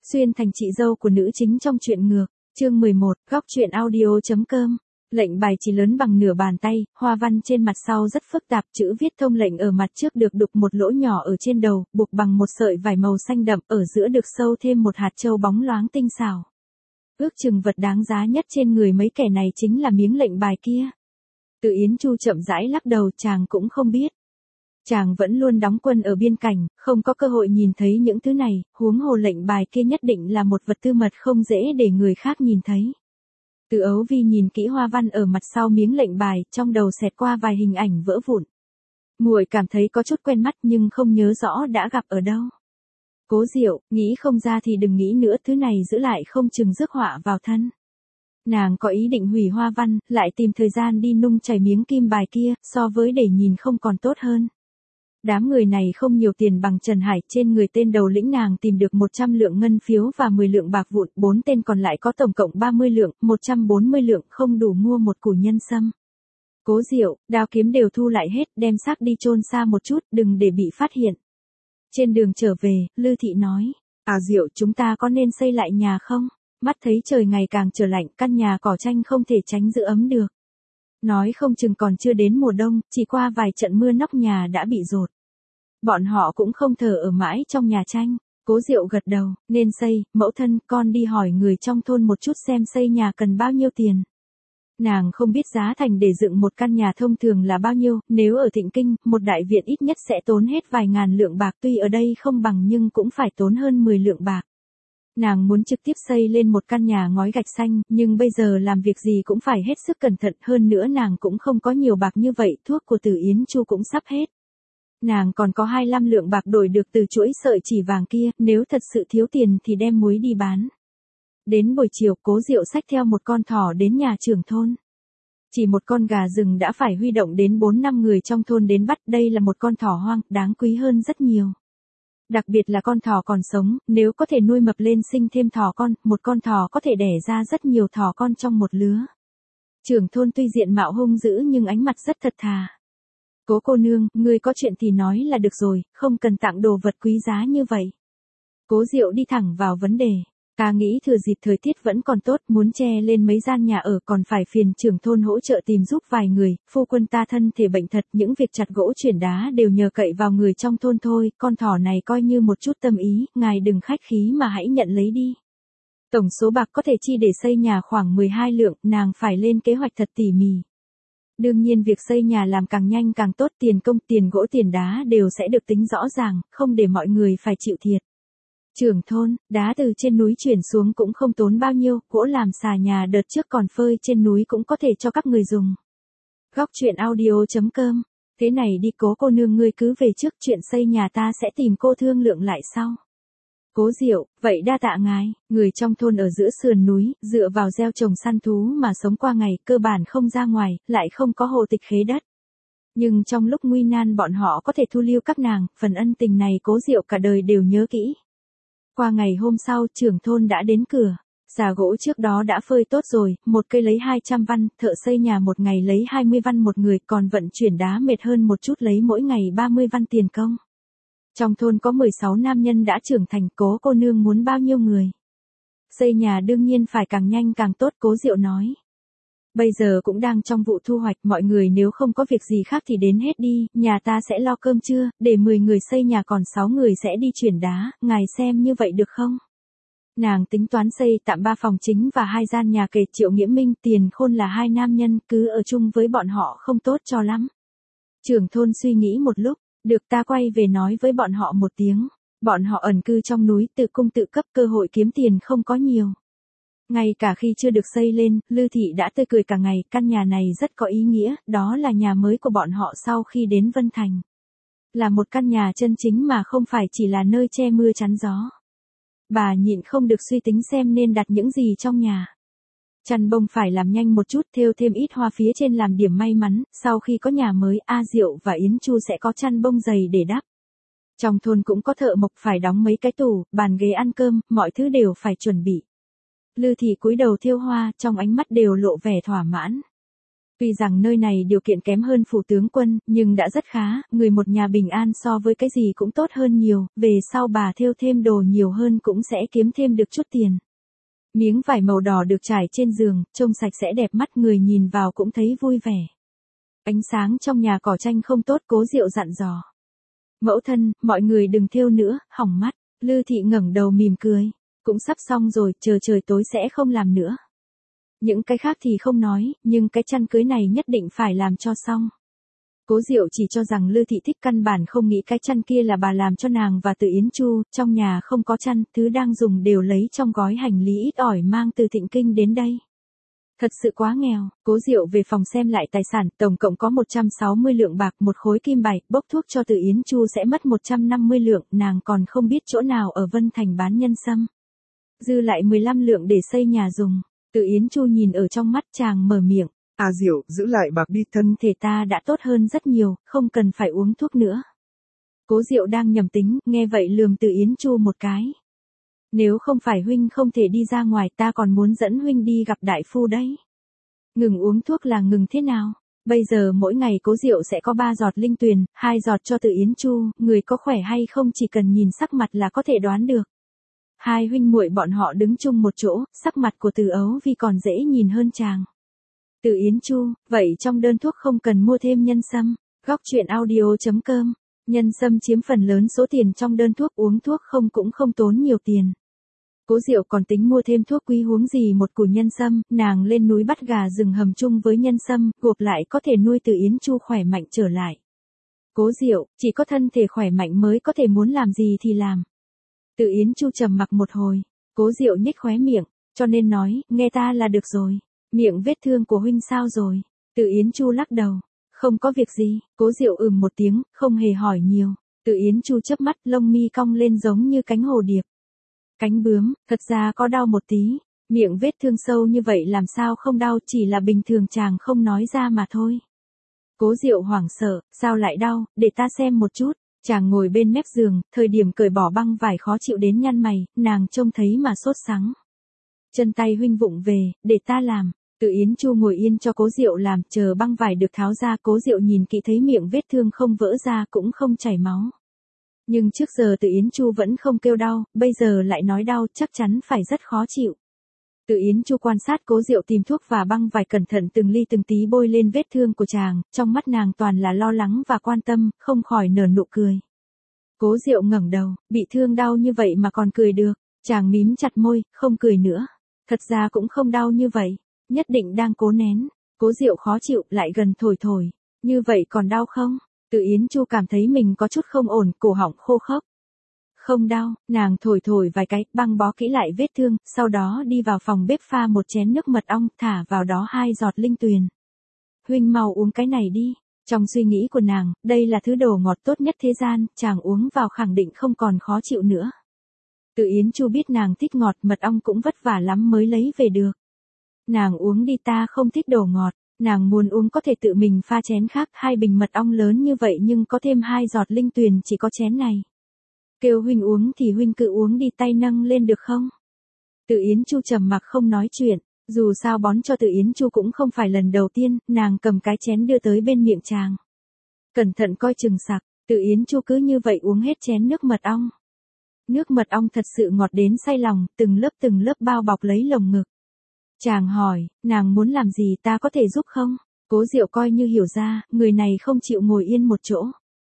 Xuyên thành chị dâu của nữ chính trong truyện ngược, chương 11, góc truyện audio.com. Lệnh bài chỉ lớn bằng nửa bàn tay, hoa văn trên mặt sau rất phức tạp, chữ viết thông lệnh ở mặt trước được đục một lỗ nhỏ ở trên đầu, buộc bằng một sợi vải màu xanh đậm, ở giữa được sâu thêm một hạt châu bóng loáng tinh xảo. Ước chừng vật đáng giá nhất trên người mấy kẻ này chính là miếng lệnh bài kia. Từ Yến Chu chậm rãi lắc đầu, chàng cũng không biết. Chàng vẫn luôn đóng quân ở biên cảnh, không có cơ hội nhìn thấy những thứ này, huống hồ lệnh bài kia nhất định là một vật tư mật không dễ để người khác nhìn thấy. Từ Ấu Vi nhìn kỹ hoa văn ở mặt sau miếng lệnh bài, trong đầu xẹt qua vài hình ảnh vỡ vụn. Muội cảm thấy có chút quen mắt nhưng không nhớ rõ đã gặp ở đâu. Cố Diệu, nghĩ không ra thì đừng nghĩ nữa, thứ này giữ lại không chừng rước họa vào thân. Nàng có ý định hủy hoa văn, lại tìm thời gian đi nung chảy miếng kim bài kia, so với để nhìn không còn tốt hơn. Đám người này không nhiều tiền bằng Trần Hải, trên người tên đầu lĩnh nàng tìm được 100 lượng ngân phiếu và 10 lượng bạc vụn, 4 tên còn lại có tổng cộng 30 lượng, 140 lượng, không đủ mua một củ nhân sâm. Cố Diệu, đao kiếm đều thu lại hết, đem xác đi chôn xa một chút, đừng để bị phát hiện. Trên đường trở về, Lư Thị nói, Diệu, chúng ta có nên xây lại nhà không? Mắt thấy trời ngày càng trở lạnh, căn nhà cỏ tranh không thể tránh giữ ấm được. Nói không chừng còn chưa đến mùa đông, chỉ qua vài trận mưa nóc nhà đã bị dột. Bọn họ cũng không thờ ở mãi trong nhà tranh. Cố Diệu gật đầu, nên xây, mẫu thân, con đi hỏi người trong thôn một chút xem xây nhà cần bao nhiêu tiền. Nàng không biết giá thành để dựng một căn nhà thông thường là bao nhiêu, nếu ở Thịnh Kinh, một đại viện ít nhất sẽ tốn hết vài ngàn lượng bạc, tuy ở đây không bằng nhưng cũng phải tốn hơn 10 lượng bạc. Nàng muốn trực tiếp xây lên một căn nhà ngói gạch xanh, nhưng bây giờ làm việc gì cũng phải hết sức cẩn thận, hơn nữa nàng cũng không có nhiều bạc như vậy, thuốc của Từ Yến Chu cũng sắp hết. Nàng còn có 25 lượng bạc đổi được từ chuỗi sợi chỉ vàng kia, nếu thật sự thiếu tiền thì đem muối đi bán. Đến buổi chiều, Cố Diệu xách theo một con thỏ đến nhà trưởng thôn. Chỉ một con gà rừng đã phải huy động đến 4-5 người trong thôn đến bắt, đây là một con thỏ hoang, đáng quý hơn rất nhiều. Đặc biệt là con thỏ còn sống, nếu có thể nuôi mập lên sinh thêm thỏ con, một con thỏ có thể đẻ ra rất nhiều thỏ con trong một lứa. Trưởng thôn tuy diện mạo hung dữ nhưng ánh mặt rất thật thà. Cố cô nương, ngươi có chuyện thì nói là được rồi, không cần tặng đồ vật quý giá như vậy. Cố Diệu đi thẳng vào vấn đề. Ta nghĩ thừa dịp thời tiết vẫn còn tốt, muốn che lên mấy gian nhà ở, còn phải phiền trưởng thôn hỗ trợ tìm giúp vài người, phu quân ta thân thể bệnh thật, những việc chặt gỗ chuyển đá đều nhờ cậy vào người trong thôn thôi, con thỏ này coi như một chút tâm ý, ngài đừng khách khí mà hãy nhận lấy đi. Tổng số bạc có thể chi để xây nhà khoảng 12 lượng, nàng phải lên kế hoạch thật tỉ mỉ. Đương nhiên việc xây nhà làm càng nhanh càng tốt, tiền công, tiền gỗ, tiền đá đều sẽ được tính rõ ràng, không để mọi người phải chịu thiệt. Trưởng thôn, đá từ trên núi chuyển xuống cũng không tốn bao nhiêu, gỗ làm xà nhà đợt trước còn phơi trên núi cũng có thể cho các người dùng. Góc truyện audio.com. Thế này đi, Cố cô nương, ngươi cứ về trước, chuyện xây nhà ta sẽ tìm cô thương lượng lại sau. Cố Diệu, vậy đa tạ ngài. Người trong thôn ở giữa sườn núi, dựa vào gieo trồng săn thú mà sống qua ngày, cơ bản không ra ngoài, lại không có hộ tịch khế đất. Nhưng trong lúc nguy nan bọn họ có thể thu lưu các nàng, phần ân tình này Cố Diệu cả đời đều nhớ kỹ. Qua ngày hôm sau, trưởng thôn đã đến cửa. Xà gỗ trước đó đã phơi tốt rồi, một cây lấy 200 văn, thợ xây nhà một ngày lấy 20 văn một người, còn vận chuyển đá mệt hơn một chút lấy mỗi ngày 30 văn tiền công. Trong thôn có 16 nam nhân đã trưởng thành, Cố cô nương muốn bao nhiêu người? Xây nhà đương nhiên phải càng nhanh càng tốt, Cố Diệu nói. Bây giờ cũng đang trong vụ thu hoạch, mọi người nếu không có việc gì khác thì đến hết đi, nhà ta sẽ lo cơm trưa, để 10 người xây nhà còn 6 người sẽ đi chuyển đá, ngài xem như vậy được không? Nàng tính toán xây tạm 3 phòng chính và 2 gian nhà kề. Triệu Nghĩa Minh, Tiền Khôn là 2 nam nhân, cứ ở chung với bọn họ không tốt cho lắm. Trưởng thôn suy nghĩ một lúc, được, ta quay về nói với bọn họ một tiếng. Bọn họ ẩn cư trong núi, tự cung tự cấp, cơ hội kiếm tiền không có nhiều. Ngay cả khi chưa được xây lên, Lư Thị đã tươi cười cả ngày, căn nhà này rất có ý nghĩa, đó là nhà mới của bọn họ sau khi đến Vân Thành. Là một căn nhà chân chính mà không phải chỉ là nơi che mưa chắn gió. Bà nhịn không được suy tính xem nên đặt những gì trong nhà. Chăn bông phải làm nhanh một chút, thêu thêm ít hoa phía trên làm điểm may mắn, sau khi có nhà mới, A Diệu và Yến Chu sẽ có chăn bông dày để đắp. Trong thôn cũng có thợ mộc, phải đóng mấy cái tủ, bàn ghế ăn cơm, mọi thứ đều phải chuẩn bị. Lư Thị cúi đầu thêu hoa, trong ánh mắt đều lộ vẻ thỏa mãn. Tuy rằng nơi này điều kiện kém hơn phủ tướng quân, nhưng đã rất khá, người một nhà bình an so với cái gì cũng tốt hơn nhiều, về sau bà thêu thêm đồ nhiều hơn cũng sẽ kiếm thêm được chút tiền. Miếng vải màu đỏ được trải trên giường, trông sạch sẽ đẹp mắt, người nhìn vào cũng thấy vui vẻ. Ánh sáng trong nhà cỏ tranh không tốt, Cố Diệu dặn dò. Mẫu thân, mọi người đừng thêu nữa, hỏng mắt. Lư Thị ngẩng đầu mỉm cười. Cũng sắp xong rồi, chờ trời tối sẽ không làm nữa. Những cái khác thì không nói, nhưng cái chăn cưới này nhất định phải làm cho xong. Cố Diệu chỉ cho rằng Lư Thị thích, căn bản không nghĩ cái chăn kia là bà làm cho nàng và Từ Yến Chu, trong nhà không có chăn, thứ đang dùng đều lấy trong gói hành lý ít ỏi mang từ Thịnh Kinh đến đây. Thật sự quá nghèo. Cố Diệu về phòng xem lại tài sản, tổng cộng có 160 lượng bạc, một khối kim bài, bốc thuốc cho Từ Yến Chu sẽ mất 150 lượng, nàng còn không biết chỗ nào ở Vân Thành bán nhân sâm. Dư lại 15 lượng để xây nhà dùng. Từ Yến Chu nhìn ở trong mắt, chàng mở miệng. À Diệu, giữ lại bạc đi, thân thể ta đã tốt hơn rất nhiều, không cần phải uống thuốc nữa. Cố Diệu đang nhầm tính, nghe vậy lườm Từ Yến Chu một cái. Nếu không phải huynh không thể đi ra ngoài, ta còn muốn dẫn huynh đi gặp đại phu đấy. Ngừng uống thuốc là ngừng thế nào? Bây giờ mỗi ngày Cố Diệu sẽ có 3 giọt linh tuyền, 2 giọt cho Từ Yến Chu, người có khỏe hay không chỉ cần nhìn sắc mặt là có thể đoán được. Hai huynh muội bọn họ đứng chung một chỗ, sắc mặt của Từ Ấu Vi còn dễ nhìn hơn chàng. Từ Yến Chu, vậy trong đơn thuốc không cần mua thêm nhân sâm. Góc truyện audio.com. Nhân sâm chiếm phần lớn số tiền trong đơn thuốc, uống thuốc không cũng không tốn nhiều tiền. Cố Diệu còn tính mua thêm thuốc quý, huống gì một củ nhân sâm, nàng lên núi bắt gà rừng hầm chung với nhân sâm, gộp lại có thể nuôi Từ Yến Chu khỏe mạnh trở lại. Cố Diệu, chỉ có thân thể khỏe mạnh mới có thể muốn làm gì thì làm. Từ Yến Chu trầm mặc một hồi, Cố Diệu nhếch khóe miệng, cho nên nói, nghe ta là được rồi. Miệng vết thương của huynh sao rồi? Từ Yến Chu lắc đầu, không có việc gì. Cố Diệu một tiếng, không hề hỏi nhiều. Từ Yến Chu chớp mắt, lông mi cong lên giống như cánh hồ điệp. Cánh bướm, thật ra có đau một tí. Miệng vết thương sâu như vậy làm sao không đau, chỉ là bình thường chàng không nói ra mà thôi. Cố Diệu hoảng sợ, sao lại đau, để ta xem một chút. Chàng ngồi bên mép giường, thời điểm cởi bỏ băng vải khó chịu đến nhăn mày, nàng trông thấy mà sốt sắng. Chân tay huynh vụng về, để ta làm. Từ Yến Chu ngồi yên cho Cố Diệu làm, chờ băng vải được tháo ra, Cố Diệu nhìn kỹ thấy miệng vết thương không vỡ ra cũng không chảy máu. Nhưng trước giờ Từ Yến Chu vẫn không kêu đau, bây giờ lại nói đau, chắc chắn phải rất khó chịu. Từ Yến Chu quan sát Cố Diệu tìm thuốc và băng vải cẩn thận từng ly từng tí bôi lên vết thương của chàng, trong mắt nàng toàn là lo lắng và quan tâm, không khỏi nở nụ cười. Cố Diệu ngẩng đầu, bị thương đau như vậy mà còn cười được, chàng mím chặt môi, không cười nữa. Thật ra cũng không đau như vậy, nhất định đang cố nén. Cố Diệu khó chịu, lại gần thổi thổi, như vậy còn đau không? Từ Yến Chu cảm thấy mình có chút không ổn, cổ họng khô khốc. Không đau, nàng thổi thổi vài cái, băng bó kỹ lại vết thương, sau đó đi vào phòng bếp pha một chén nước mật ong, thả vào đó 2 giọt linh tuyền. Huynh mau uống cái này đi. Trong suy nghĩ của nàng, đây là thứ đồ ngọt tốt nhất thế gian, chàng uống vào khẳng định không còn khó chịu nữa. Từ Yến Chu biết nàng thích ngọt, mật ong cũng vất vả lắm mới lấy về được. Nàng uống đi, ta không thích đồ ngọt. Nàng muốn uống có thể tự mình pha chén khác, 2 bình mật ong lớn như vậy nhưng có thêm 2 giọt linh tuyền, chỉ có chén này. Kêu huynh uống thì huynh cứ uống đi, tay nâng lên được không? Từ Yến Chu trầm mặc không nói chuyện, dù sao bón cho Từ Yến Chu cũng không phải lần đầu tiên, nàng cầm cái chén đưa tới bên miệng chàng. Cẩn thận coi chừng sặc, Từ Yến Chu cứ như vậy uống hết chén nước mật ong. Nước mật ong thật sự ngọt đến say lòng, từng lớp bao bọc lấy lồng ngực. Chàng hỏi, nàng muốn làm gì, ta có thể giúp không? Cố Diệu coi như hiểu ra, người này không chịu ngồi yên một chỗ.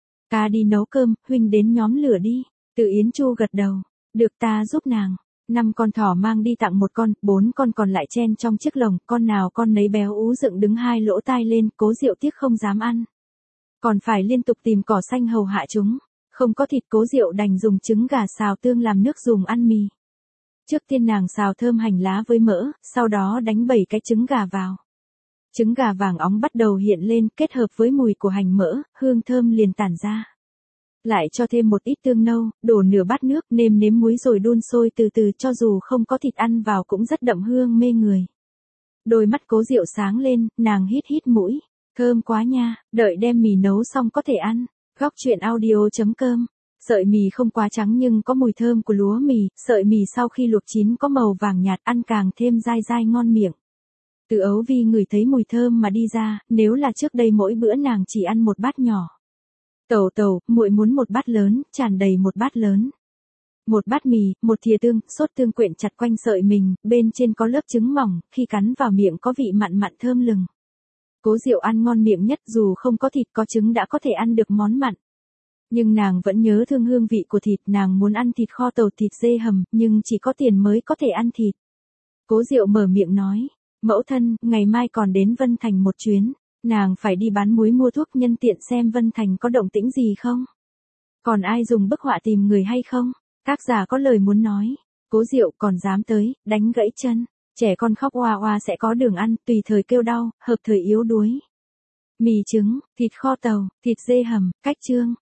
Ta đi nấu cơm, huynh đến nhóm lửa đi. Từ Yến Chu gật đầu, được, ta giúp nàng. 5 con thỏ mang đi tặng 1 con, 4 con còn lại chen trong chiếc lồng, con nào con nấy béo ú dựng đứng 2 lỗ tai lên, Cố Diệu tiếc không dám ăn. Còn phải liên tục tìm cỏ xanh hầu hạ chúng. Không có thịt, Cố Diệu đành dùng trứng gà xào tương làm nước dùng ăn mì. Trước tiên nàng xào thơm hành lá với mỡ, sau đó đánh 7 cái trứng gà vào. Trứng gà vàng óng bắt đầu hiện lên, kết hợp với mùi của hành mỡ, hương thơm liền tản ra. Lại cho thêm một ít tương nâu, đổ nửa bát nước, nêm nếm muối rồi đun sôi từ từ, cho dù không có thịt ăn vào cũng rất đậm hương mê người. Đôi mắt Cố Diệu sáng lên, nàng hít hít mũi, thơm quá nha, đợi đem mì nấu xong có thể ăn. Góc truyện audio.com. Sợi mì không quá trắng nhưng có mùi thơm của lúa mì, sợi mì sau khi luộc chín có màu vàng nhạt, ăn càng thêm dai dai ngon miệng. Từ Ấu Vi ngửi thấy mùi thơm mà đi ra, nếu là trước đây mỗi bữa nàng chỉ ăn một bát nhỏ. Tẩu tẩu, muội muốn một bát lớn, tràn đầy một bát lớn. Một bát mì, một thìa tương, sốt tương quyện chặt quanh sợi mình, bên trên có lớp trứng mỏng, khi cắn vào miệng có vị mặn mặn thơm lừng. Cố Diệu ăn ngon miệng nhất, dù không có thịt có trứng đã có thể ăn được món mặn. Nhưng nàng vẫn nhớ thương hương vị của thịt, nàng muốn ăn thịt kho tàu, thịt dê hầm, nhưng chỉ có tiền mới có thể ăn thịt. Cố Diệu mở miệng nói, mẫu thân, ngày mai còn đến Vân Thành một chuyến, nàng phải đi bán muối mua thuốc, nhân tiện xem Vân Thành có động tĩnh gì không. Còn ai dùng bức họa tìm người hay không? Tác giả có lời muốn nói. Cố Diệu còn dám tới, đánh gãy chân. Trẻ con khóc oa oa sẽ có đường ăn, tùy thời kêu đau, hợp thời yếu đuối. Mì trứng, thịt kho tàu, thịt dê hầm, cách chương.